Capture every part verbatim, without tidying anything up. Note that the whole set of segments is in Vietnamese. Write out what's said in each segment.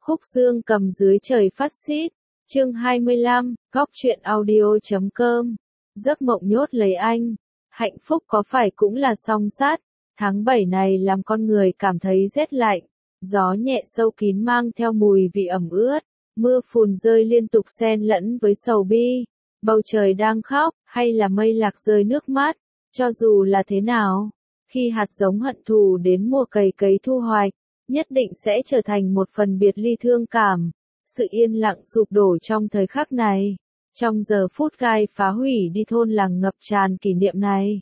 Khúc Dương cầm dưới trời phát xít, chương hai mươi lăm, góc truyện audio chấm com. Giấc mộng nhốt lấy anh, hạnh phúc có phải cũng là song sát, tháng bảy này làm con người cảm thấy rét lạnh, gió nhẹ sâu kín mang theo mùi vị ẩm ướt, mưa phùn rơi liên tục xen lẫn với sầu bi, bầu trời đang khóc, hay là mây lạc rơi nước mắt, cho dù là thế nào, khi hạt giống hận thù đến mùa cày cấy thu hoạch, nhất định sẽ trở thành một phần biệt ly thương cảm. Sự yên lặng sụp đổ trong thời khắc này. Trong giờ phút gai phá hủy đi thôn làng ngập tràn kỷ niệm này.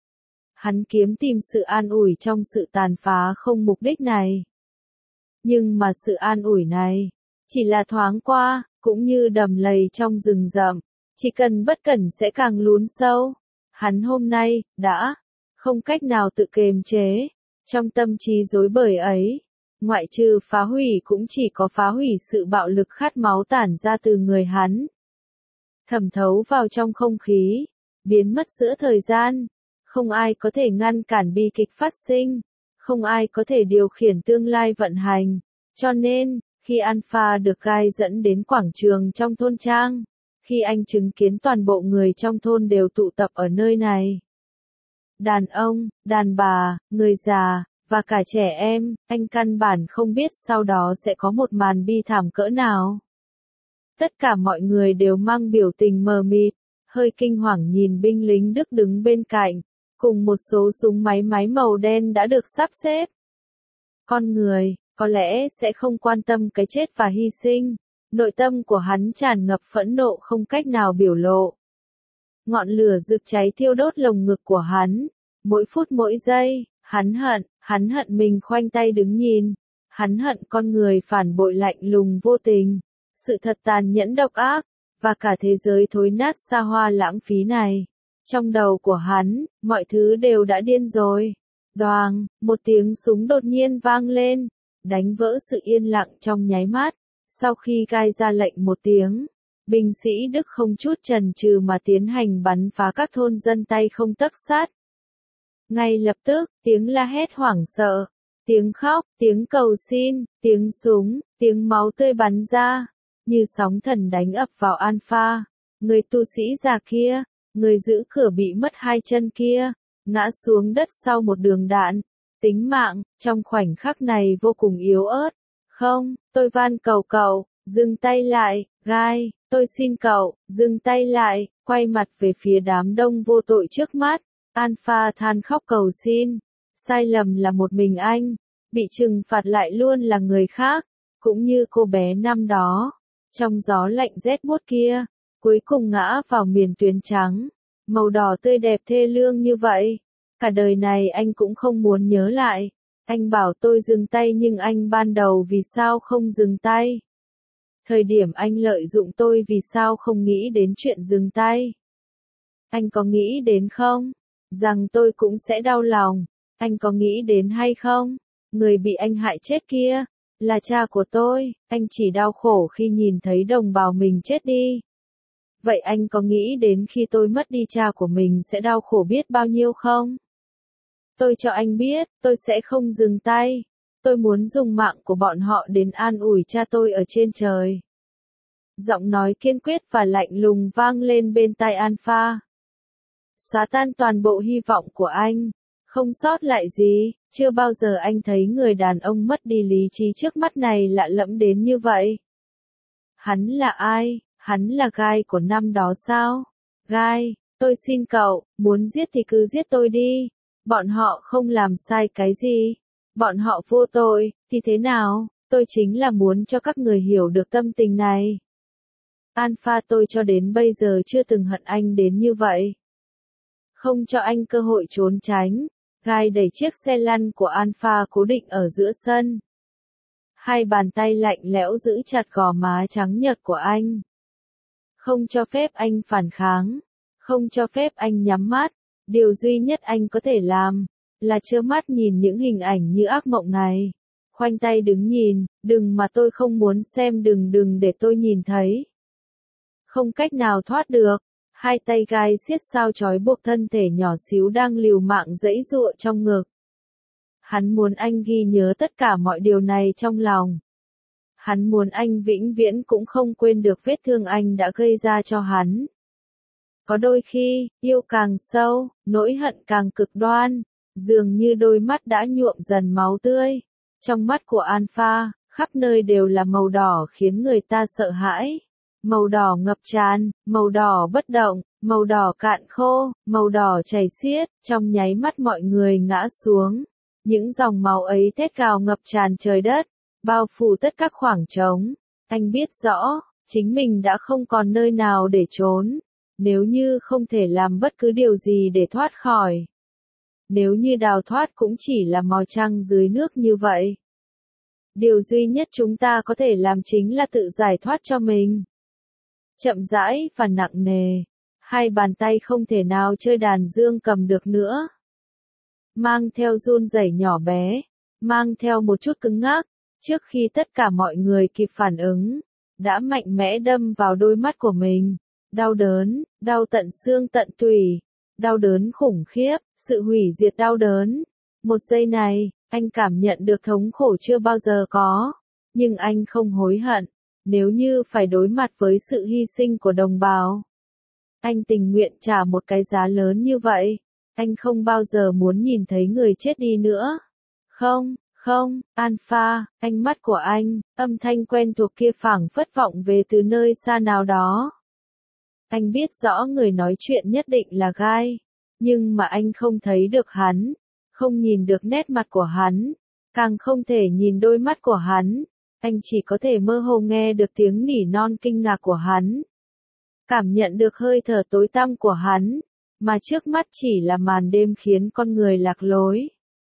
Hắn kiếm tìm sự an ủi trong sự tàn phá không mục đích này. Nhưng mà sự an ủi này, chỉ là thoáng qua, cũng như đầm lầy trong rừng rậm, chỉ cần bất cẩn sẽ càng lún sâu. Hắn hôm nay, đã, không cách nào tự kiềm chế, trong tâm trí rối bời ấy. Ngoại trừ phá hủy cũng chỉ có phá hủy sự bạo lực khát máu tản ra từ người hắn. Thẩm thấu vào trong không khí, biến mất giữa thời gian. Không ai có thể ngăn cản bi kịch phát sinh. Không ai có thể điều khiển tương lai vận hành. Cho nên, khi Alpha được gai dẫn đến quảng trường trong thôn trang, khi anh chứng kiến toàn bộ người trong thôn đều tụ tập ở nơi này. Đàn ông, đàn bà, người già, và cả trẻ em, anh căn bản không biết sau đó sẽ có một màn bi thảm cỡ nào. Tất cả mọi người đều mang biểu tình mờ mịt, hơi kinh hoàng nhìn binh lính Đức đứng bên cạnh, cùng một số súng máy máy màu đen đã được sắp xếp. Con người, có lẽ sẽ không quan tâm cái chết và hy sinh, nội tâm của hắn tràn ngập phẫn nộ không cách nào biểu lộ. Ngọn lửa rực cháy thiêu đốt lồng ngực của hắn, mỗi phút mỗi giây. Hắn hận, hắn hận mình khoanh tay đứng nhìn, hắn hận con người phản bội lạnh lùng vô tình, sự thật tàn nhẫn độc ác, và cả thế giới thối nát xa hoa lãng phí này. Trong đầu của hắn, mọi thứ đều đã điên rồi. Đoàng, một tiếng súng đột nhiên vang lên, đánh vỡ sự yên lặng trong nháy mắt. Sau khi gai ra lệnh một tiếng, binh sĩ Đức không chút chần chừ mà tiến hành bắn phá các thôn dân tay không tấc sắt. Ngay lập tức, tiếng la hét hoảng sợ, tiếng khóc, tiếng cầu xin, tiếng súng, tiếng máu tươi bắn ra, như sóng thần đánh ập vào Alpha. Người tu sĩ già kia, người giữ cửa bị mất hai chân kia, ngã xuống đất sau một đường đạn. Tính mạng, trong khoảnh khắc này vô cùng yếu ớt. Không, tôi van cầu cậu, dừng tay lại, gai, tôi xin cậu, dừng tay lại, quay mặt về phía đám đông vô tội trước mắt. Alpha than khóc cầu xin, sai lầm là một mình anh, bị trừng phạt lại luôn là người khác, cũng như cô bé năm đó, trong gió lạnh rét buốt kia, cuối cùng ngã vào miền tuyến trắng, màu đỏ tươi đẹp thê lương như vậy, cả đời này anh cũng không muốn nhớ lại, anh bảo tôi dừng tay nhưng anh ban đầu vì sao không dừng tay? Thời điểm anh lợi dụng tôi vì sao không nghĩ đến chuyện dừng tay? Anh có nghĩ đến không? Rằng tôi cũng sẽ đau lòng, anh có nghĩ đến hay không? Người bị anh hại chết kia, là cha của tôi, anh chỉ đau khổ khi nhìn thấy đồng bào mình chết đi. Vậy anh có nghĩ đến khi tôi mất đi cha của mình sẽ đau khổ biết bao nhiêu không? Tôi cho anh biết, tôi sẽ không dừng tay. Tôi muốn dùng mạng của bọn họ đến an ủi cha tôi ở trên trời. Giọng nói kiên quyết và lạnh lùng vang lên bên tai Alpha. Xóa tan toàn bộ hy vọng của anh, không sót lại gì, chưa bao giờ anh thấy người đàn ông mất đi lý trí trước mắt này lạ lẫm đến như vậy. Hắn là ai? Hắn là gai của năm đó sao? Gai, tôi xin cậu, muốn giết thì cứ giết tôi đi, bọn họ không làm sai cái gì, bọn họ vô tội, thì thế nào, tôi chính là muốn cho các người hiểu được tâm tình này. Alpha tôi cho đến bây giờ chưa từng hận anh đến như vậy. Không cho anh cơ hội trốn tránh, gai đẩy chiếc xe lăn của Alpha cố định ở giữa sân. Hai bàn tay lạnh lẽo giữ chặt gò má trắng nhợt của anh. Không cho phép anh phản kháng, không cho phép anh nhắm mắt, điều duy nhất anh có thể làm, là trơ mắt nhìn những hình ảnh như ác mộng này. Khoanh tay đứng nhìn, đừng mà tôi không muốn xem đừng đừng để tôi nhìn thấy. Không cách nào thoát được. Hai tay gai siết sao trói buộc thân thể nhỏ xíu đang liều mạng giãy giụa trong ngực. Hắn muốn anh ghi nhớ tất cả mọi điều này trong lòng. Hắn muốn anh vĩnh viễn cũng không quên được vết thương anh đã gây ra cho hắn. Có đôi khi, yêu càng sâu, nỗi hận càng cực đoan, dường như đôi mắt đã nhuộm dần máu tươi. Trong mắt của Alpha, khắp nơi đều là màu đỏ khiến người ta sợ hãi. Màu đỏ ngập tràn, màu đỏ bất động, màu đỏ cạn khô, màu đỏ chảy xiết, trong nháy mắt mọi người ngã xuống. Những dòng máu ấy thét gào ngập tràn trời đất, bao phủ tất các khoảng trống. Anh biết rõ, chính mình đã không còn nơi nào để trốn. Nếu như không thể làm bất cứ điều gì để thoát khỏi. Nếu như đào thoát cũng chỉ là mò trăng dưới nước như vậy. Điều duy nhất chúng ta có thể làm chính là tự giải thoát cho mình. Chậm rãi và nặng nề. Hai bàn tay không thể nào chơi đàn dương cầm được nữa. Mang theo run rẩy nhỏ bé. Mang theo một chút cứng ngắc. Trước khi tất cả mọi người kịp phản ứng. Đã mạnh mẽ đâm vào đôi mắt của mình. Đau đớn, đau tận xương tận tủy. Đau đớn khủng khiếp, sự hủy diệt đau đớn. Một giây này, anh cảm nhận được thống khổ chưa bao giờ có. Nhưng anh không hối hận. Nếu như phải đối mặt với sự hy sinh của đồng bào. Anh tình nguyện trả một cái giá lớn như vậy. Anh không bao giờ muốn nhìn thấy người chết đi nữa. Không, không, Alpha, ánh mắt của anh, âm thanh quen thuộc kia phảng phất vọng về từ nơi xa nào đó. Anh biết rõ người nói chuyện nhất định là Guy, nhưng mà anh không thấy được hắn, không nhìn được nét mặt của hắn, càng không thể nhìn đôi mắt của hắn, anh chỉ có thể mơ hồ nghe được tiếng nỉ non kinh ngạc của hắn, cảm nhận được hơi thở tối tăm của hắn, mà trước mắt chỉ là màn đêm khiến con người lạc lối.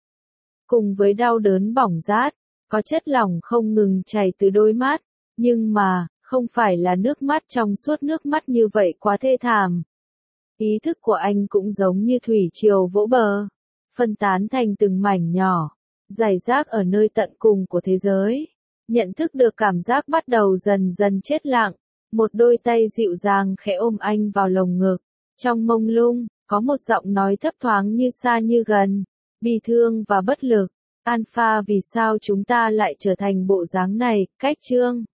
Cùng với đau đớn bỏng rát, có chất lỏng không ngừng chảy từ đôi mắt, nhưng mà, không phải là nước mắt trong suốt, nước mắt như vậy quá thê thảm. Ý thức của anh cũng giống như thủy triều vỗ bờ, phân tán thành từng mảnh nhỏ, rải rác ở nơi tận cùng của thế giới. Nhận thức được cảm giác bắt đầu dần dần chết lặng, một đôi tay dịu dàng khẽ ôm anh vào lồng ngực. Trong mông lung, có một giọng nói thấp thoáng như xa như gần, bi thương và bất lực. Alpha, vì sao chúng ta lại trở thành bộ dáng này? Cách chương